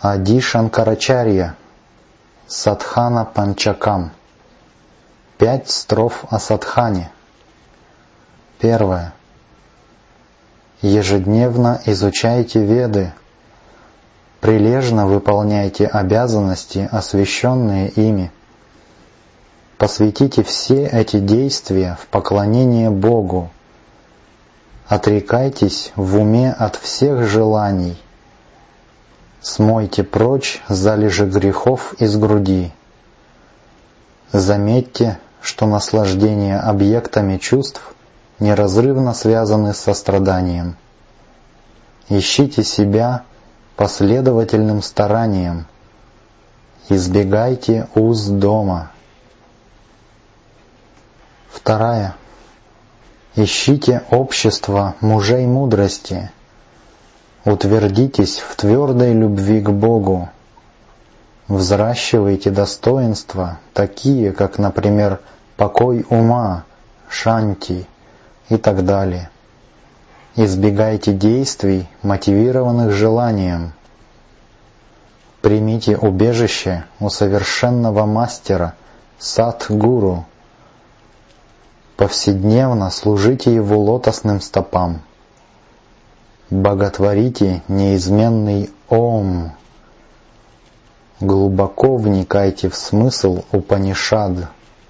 Ади Шанкарачарья, Садхана Панчакам. 5 строф о садхане. Первое. Ежедневно изучайте Веды, прилежно выполняйте обязанности, освященные ими. Посвятите все эти действия в поклонение Богу. Отрекайтесь в уме от всех желаний. Смойте прочь залежи грехов из груди. Заметьте, что наслаждение объектами чувств неразрывно связаны с состраданием. Ищите себя последовательным старанием. Избегайте уз дома. Вторая. Ищите общество мужей мудрости. Утвердитесь в твердой любви к Богу. Взращивайте достоинства, такие как, например, покой ума, шанти и так далее. Избегайте действий, мотивированных желанием. Примите убежище у совершенного мастера, садгуру. Повседневно служите его лотосным стопам. Боготворите неизменный Ом. Глубоко вникайте в смысл Упанишад.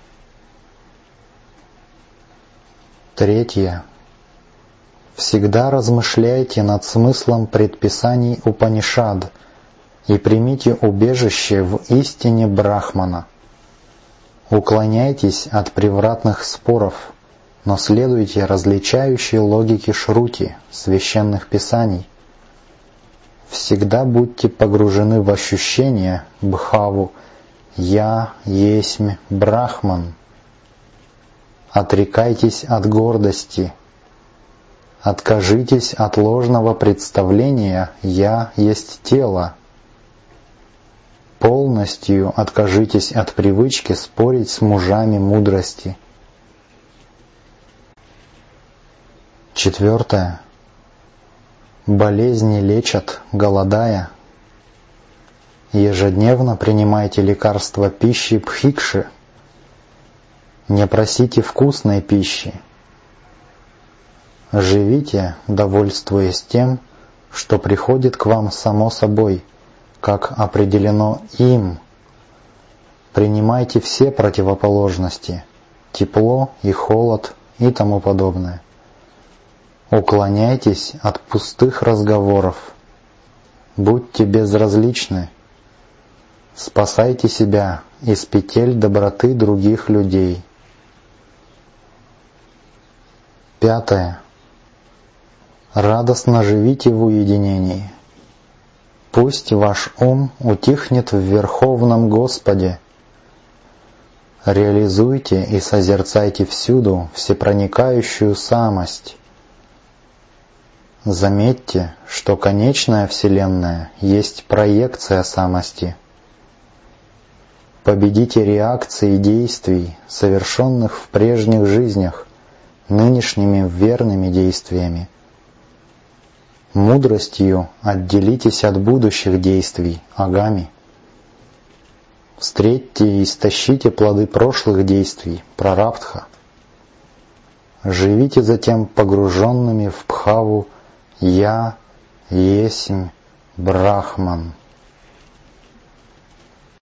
Третье. Всегда размышляйте над смыслом предписаний Упанишад и примите убежище в истине Брахмана. Уклоняйтесь от превратных споров, но следуйте различающей логике Шрути, священных писаний. Всегда будьте погружены в ощущение бхаву «Я есмь Брахман». Отрекайтесь от гордости. Откажитесь от ложного представления «Я есть тело». Полностью откажитесь от привычки спорить с мужами мудрости. Четвертое. Болезни лечат, голодая. Ежедневно принимайте лекарства пищи бхикши. Не просите вкусной пищи. Живите, довольствуясь тем, что приходит к вам само собой, как определено им. Принимайте все противоположности, тепло и холод и тому подобное. Уклоняйтесь от пустых разговоров. Будьте безразличны. Спасайте себя из петель доброты других людей. Пятое. Радостно живите в уединении. Пусть ваш ум утихнет в Верховном Господе. Реализуйте и созерцайте всюду всепроникающую самость. Заметьте, что конечная Вселенная есть проекция самости. Победите реакции действий, совершенных в прежних жизнях, нынешними верными действиями. Мудростью отделитесь от будущих действий, агами. Встретьте и истощите плоды прошлых действий, прарабдха. Живите затем погруженными в бхаву «Я есмь Брахман».